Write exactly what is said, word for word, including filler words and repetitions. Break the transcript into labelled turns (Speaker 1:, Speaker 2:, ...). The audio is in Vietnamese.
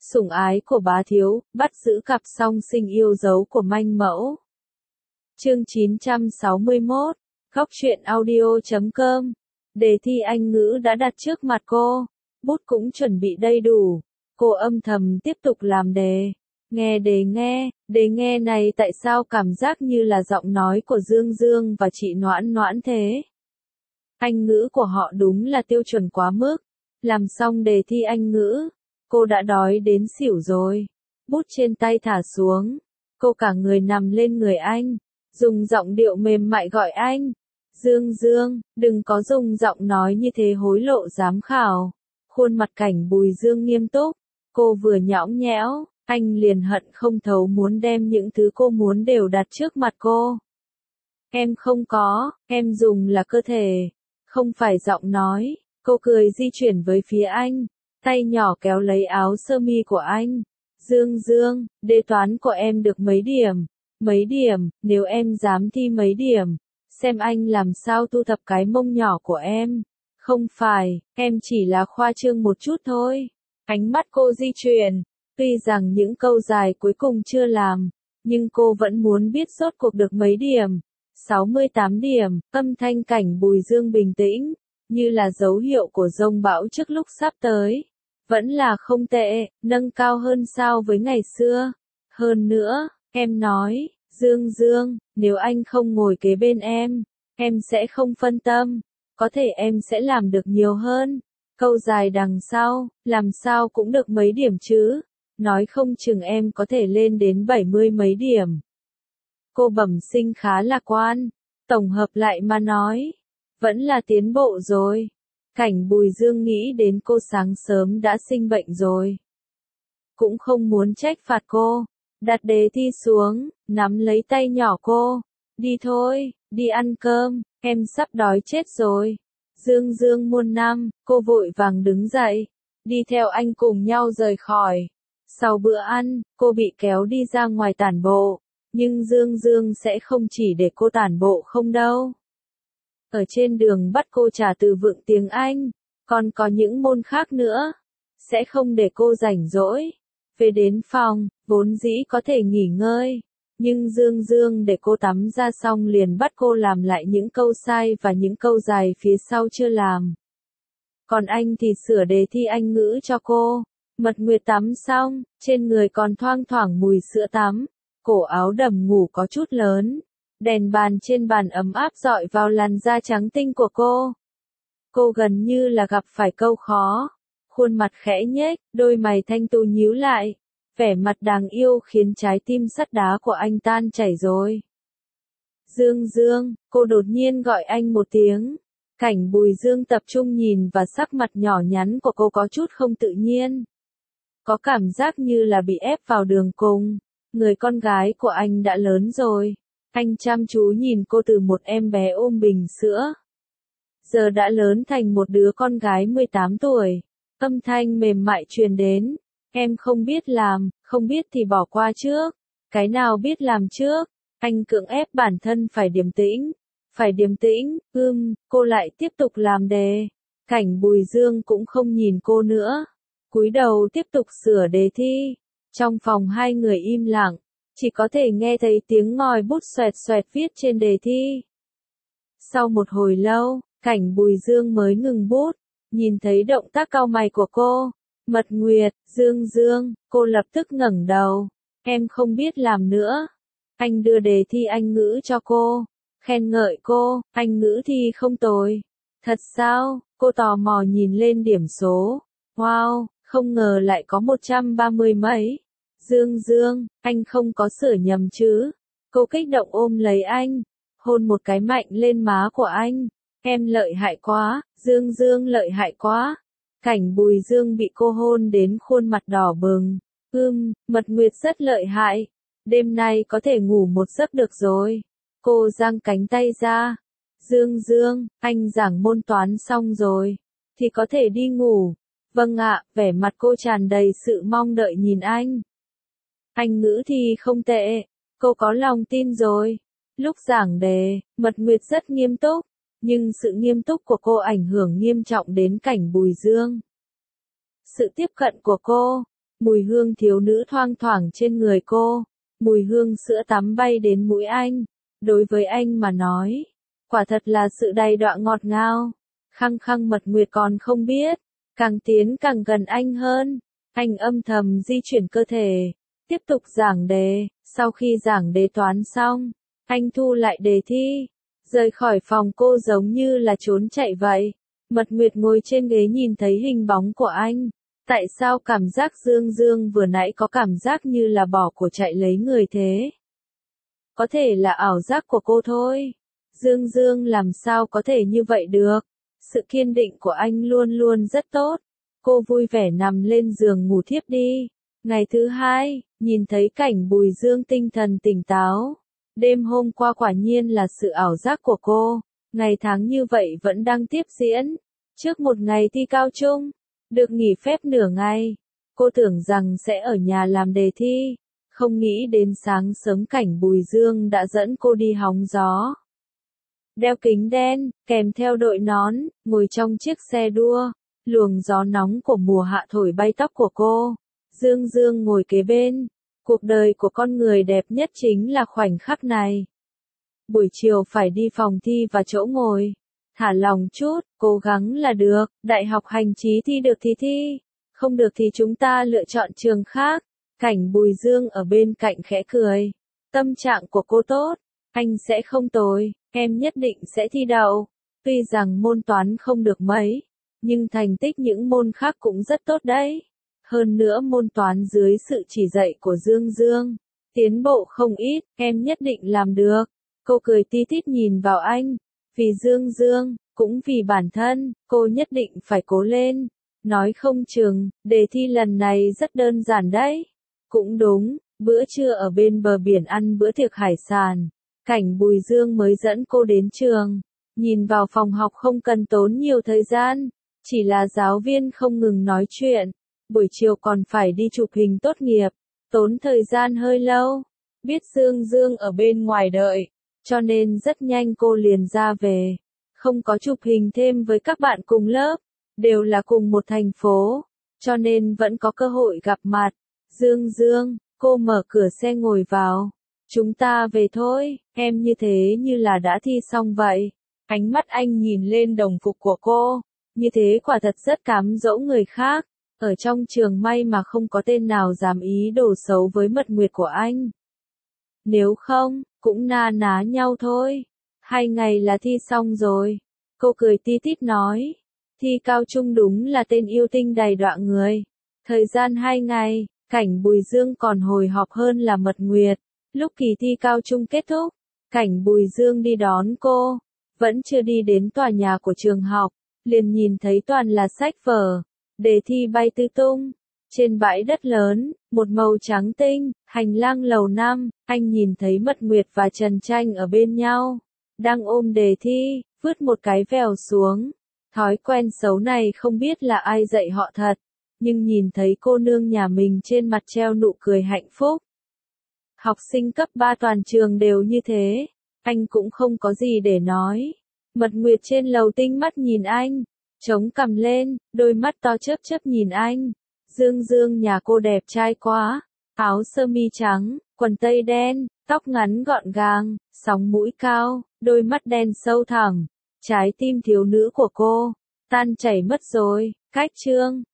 Speaker 1: Sủng ái của bá thiếu, bắt giữ cặp song sinh yêu dấu của manh mẫu. Chương chín trăm sáu mươi mốt, Góc truyện audio chấm com. Đề thi Anh ngữ đã đặt trước mặt cô, bút cũng chuẩn bị đầy đủ. Cô âm thầm tiếp tục làm đề. Nghe đề nghe, đề nghe này tại sao cảm giác như là giọng nói của Dương Dương và chị Noãn Noãn thế? Anh ngữ của họ đúng là tiêu chuẩn quá mức. Làm xong đề thi Anh ngữ, cô đã đói đến xỉu rồi. Bút trên tay thả xuống, cô cả người nằm lên người anh, dùng giọng điệu mềm mại gọi anh. Dương Dương, đừng có dùng giọng nói như thế hối lộ giám khảo. Khuôn mặt Cảnh Bùi Dương nghiêm túc, cô vừa nhõng nhẽo, anh liền hận không thấu muốn đem những thứ cô muốn đều đặt trước mặt cô. Em không có, em dùng là cơ thể, không phải giọng nói. Cô cười di chuyển với phía anh, tay nhỏ kéo lấy áo sơ mi của anh. Dương Dương, đề toán của em được mấy điểm? Mấy điểm, nếu em dám thi mấy điểm, xem anh làm sao thu thập cái mông nhỏ của em. Không phải, em chỉ là khoa trương một chút thôi. Ánh mắt cô di chuyển, tuy rằng những câu dài cuối cùng chưa làm, nhưng cô vẫn muốn biết rốt cuộc được mấy điểm. sáu mươi tám điểm, âm thanh Cảnh Bùi Dương bình tĩnh, như là dấu hiệu của dông bão trước lúc sắp tới. Vẫn là không tệ, nâng cao hơn so với ngày xưa. Hơn nữa, em nói, Dương Dương, nếu anh không ngồi kế bên em, em sẽ không phân tâm, có thể em sẽ làm được nhiều hơn. Câu dài đằng sau, làm sao cũng được mấy điểm chứ, nói không chừng em có thể lên đến bảy mươi mấy điểm. Cô bẩm sinh khá lạc quan, tổng hợp lại mà nói, vẫn là tiến bộ rồi. Cảnh Bùi Dương nghĩ đến cô sáng sớm đã sinh bệnh rồi. Cũng không muốn trách phạt cô, đặt đề thi xuống, nắm lấy tay nhỏ cô. Đi thôi, đi ăn cơm, em sắp đói chết rồi. Dương Dương muôn năm, cô vội vàng đứng dậy, đi theo anh cùng nhau rời khỏi. Sau bữa ăn, cô bị kéo đi ra ngoài tản bộ, nhưng Dương Dương sẽ không chỉ để cô tản bộ không đâu. Ở trên đường bắt cô trả từ vựng tiếng Anh, còn có những môn khác nữa. Sẽ không để cô rảnh rỗi. Về đến phòng, vốn dĩ có thể nghỉ ngơi. Nhưng Dương Dương để cô tắm ra xong liền bắt cô làm lại những câu sai và những câu dài phía sau chưa làm. Còn anh thì sửa đề thi Anh ngữ cho cô. Mật Nguyệt tắm xong, trên người còn thoang thoảng mùi sữa tắm. Cổ áo đầm ngủ có chút lớn. Đèn bàn trên bàn ấm áp dọi vào làn da trắng tinh của cô. Cô gần như là gặp phải câu khó. Khuôn mặt khẽ nhếch, đôi mày thanh tú nhíu lại. Vẻ mặt đáng yêu khiến trái tim sắt đá của anh tan chảy rồi. Dương Dương, cô đột nhiên gọi anh một tiếng. Cảnh Bùi Dương tập trung nhìn và sắc mặt nhỏ nhắn của cô có chút không tự nhiên. Có cảm giác như là bị ép vào đường cùng. Người con gái của anh đã lớn rồi. Anh chăm chú nhìn cô từ một em bé ôm bình sữa. Giờ đã lớn thành một đứa con gái mười tám tuổi. Âm thanh mềm mại truyền đến. Em không biết làm, không biết thì bỏ qua trước. Cái nào biết làm trước? Anh cưỡng ép bản thân phải điềm tĩnh. Phải điềm tĩnh, ưm, cô lại tiếp tục làm đề. Cảnh Bùi Dương cũng không nhìn cô nữa. Cúi đầu tiếp tục sửa đề thi. Trong phòng hai người im lặng. Chỉ có thể nghe thấy tiếng ngòi bút xoẹt xoẹt viết trên đề thi. Sau một hồi lâu, Cảnh Bùi Dương mới ngừng bút, nhìn thấy động tác cau mày của cô. Mật Nguyệt, Dương Dương, cô lập tức ngẩng đầu. Em không biết làm nữa. Anh đưa đề thi Anh ngữ cho cô, khen ngợi cô, Anh ngữ thi không tồi. Thật sao? Cô tò mò nhìn lên điểm số. Wow, không ngờ lại có một trăm ba mươi mấy. Dương Dương, anh không có sửa nhầm chứ? Cô kích động ôm lấy anh, hôn một cái mạnh lên má của anh. Em lợi hại quá, Dương Dương lợi hại quá. Cảnh Bùi Dương bị cô hôn đến khuôn mặt đỏ bừng. Ưm, Mật Nguyệt rất lợi hại. Đêm nay có thể ngủ một giấc được rồi. Cô giang cánh tay ra. Dương Dương, anh giảng môn toán xong rồi, thì có thể đi ngủ. Vâng ạ, vẻ mặt cô tràn đầy sự mong đợi nhìn anh. Anh ngữ thì không tệ, cô có lòng tin rồi. Lúc giảng đề, Mật Nguyệt rất nghiêm túc, nhưng sự nghiêm túc của cô ảnh hưởng nghiêm trọng đến Cảnh Bùi Dương. Sự tiếp cận của cô, Mùi hương thiếu nữ thoang thoảng trên người cô, mùi hương sữa tắm bay đến mũi anh. Đối với anh mà nói, quả thật là sự đầy đọa ngọt ngào. Khăng khăng Mật Nguyệt còn không biết, càng tiến càng gần anh hơn. Anh âm thầm di chuyển cơ thể, tiếp tục giảng đề. Sau khi giảng đề toán xong, anh thu lại đề thi, rời khỏi phòng cô giống như là trốn chạy vậy. Mật Nguyệt ngồi trên ghế nhìn thấy hình bóng của anh. Tại sao cảm giác Dương Dương vừa nãy có cảm giác như là bỏ của chạy lấy người thế? Có thể là ảo giác của cô thôi. Dương Dương làm sao có thể như vậy được? Sự kiên định của anh luôn luôn rất tốt. Cô vui vẻ nằm lên giường ngủ thiếp đi. Ngày thứ hai, nhìn thấy cảnh Bùi Dương tinh thần tỉnh táo. Đêm hôm qua quả nhiên là sự ảo giác của cô. Ngày tháng như vậy vẫn đang tiếp diễn. Trước một ngày thi cao trung, được nghỉ phép nửa ngày. Cô tưởng rằng sẽ ở nhà làm đề thi. Không nghĩ đến sáng sớm cảnh Bùi Dương đã dẫn cô đi hóng gió. Đeo kính đen, kèm theo đội nón, ngồi trong chiếc xe đua. Luồng gió nóng của mùa hạ thổi bay tóc của cô. Dương Dương ngồi kế bên. Cuộc đời của con người đẹp nhất chính là khoảnh khắc này. Buổi chiều phải đi phòng thi và chỗ ngồi. Thả lòng chút, cố gắng là được. Đại học hành trí thi được thì thi. Không được thì chúng ta lựa chọn trường khác. Cảnh Bùi Dương ở bên cạnh khẽ cười. Tâm trạng của cô tốt. Anh sẽ không tồi. Em nhất định sẽ thi đậu. Tuy rằng môn toán không được mấy, nhưng thành tích những môn khác cũng rất tốt đấy. Hơn nữa môn toán dưới sự chỉ dạy của Dương Dương, tiến bộ không ít, em nhất định làm được. Cô cười tí tít nhìn vào anh. Vì Dương Dương, cũng vì bản thân, cô nhất định phải cố lên. Nói không chừng, đề thi lần này rất đơn giản đấy. Cũng đúng, bữa trưa ở bên bờ biển ăn bữa tiệc hải sản. Cảnh Bùi Dương mới dẫn cô đến trường. Nhìn vào phòng học không cần tốn nhiều thời gian. Chỉ là giáo viên không ngừng nói chuyện. Buổi chiều còn phải đi chụp hình tốt nghiệp. Tốn thời gian hơi lâu. Biết Dương Dương ở bên ngoài đợi, cho nên rất nhanh cô liền ra về. Không có chụp hình thêm với các bạn cùng lớp. Đều là cùng một thành phố. Cho nên vẫn có cơ hội gặp mặt. Dương Dương, cô mở cửa xe ngồi vào. Chúng ta về thôi, em như thế như là đã thi xong vậy. Ánh mắt anh nhìn lên đồng phục của cô. Như thế quả thật rất cám dỗ người khác. Ở trong trường may mà không có tên nào dám ý đồ xấu với Mật Nguyệt của anh. Nếu không, cũng na ná nhau thôi. Hai ngày là thi xong rồi. Cô cười tí tít nói. Thi cao trung đúng là tên yêu tinh đầy đọa người. Thời gian hai ngày, cảnh Bùi Dương còn hồi hộp hơn là Mật Nguyệt. Lúc kỳ thi cao trung kết thúc, cảnh Bùi Dương đi đón cô. Vẫn chưa đi đến tòa nhà của trường học, liền nhìn thấy toàn là sách vở. Đề thi bay tứ tung. Trên bãi đất lớn, một màu trắng tinh, hành lang lầu năm, anh nhìn thấy Mật Nguyệt và Trần Tranh ở bên nhau. Đang ôm đề thi, vứt một cái vèo xuống. Thói quen xấu này không biết là ai dạy họ thật. Nhưng nhìn thấy cô nương nhà mình trên mặt treo nụ cười hạnh phúc. Học sinh cấp ba toàn trường đều như thế. Anh cũng không có gì để nói. Mật Nguyệt trên lầu tinh mắt nhìn anh. Chống cằm lên, đôi mắt to chớp chớp nhìn anh. Dương Dương nhà cô đẹp trai quá. Áo sơ mi trắng, quần tây đen, tóc ngắn gọn gàng, sóng mũi cao, đôi mắt đen sâu thẳm. Trái tim thiếu nữ của cô tan chảy mất rồi. Cách chương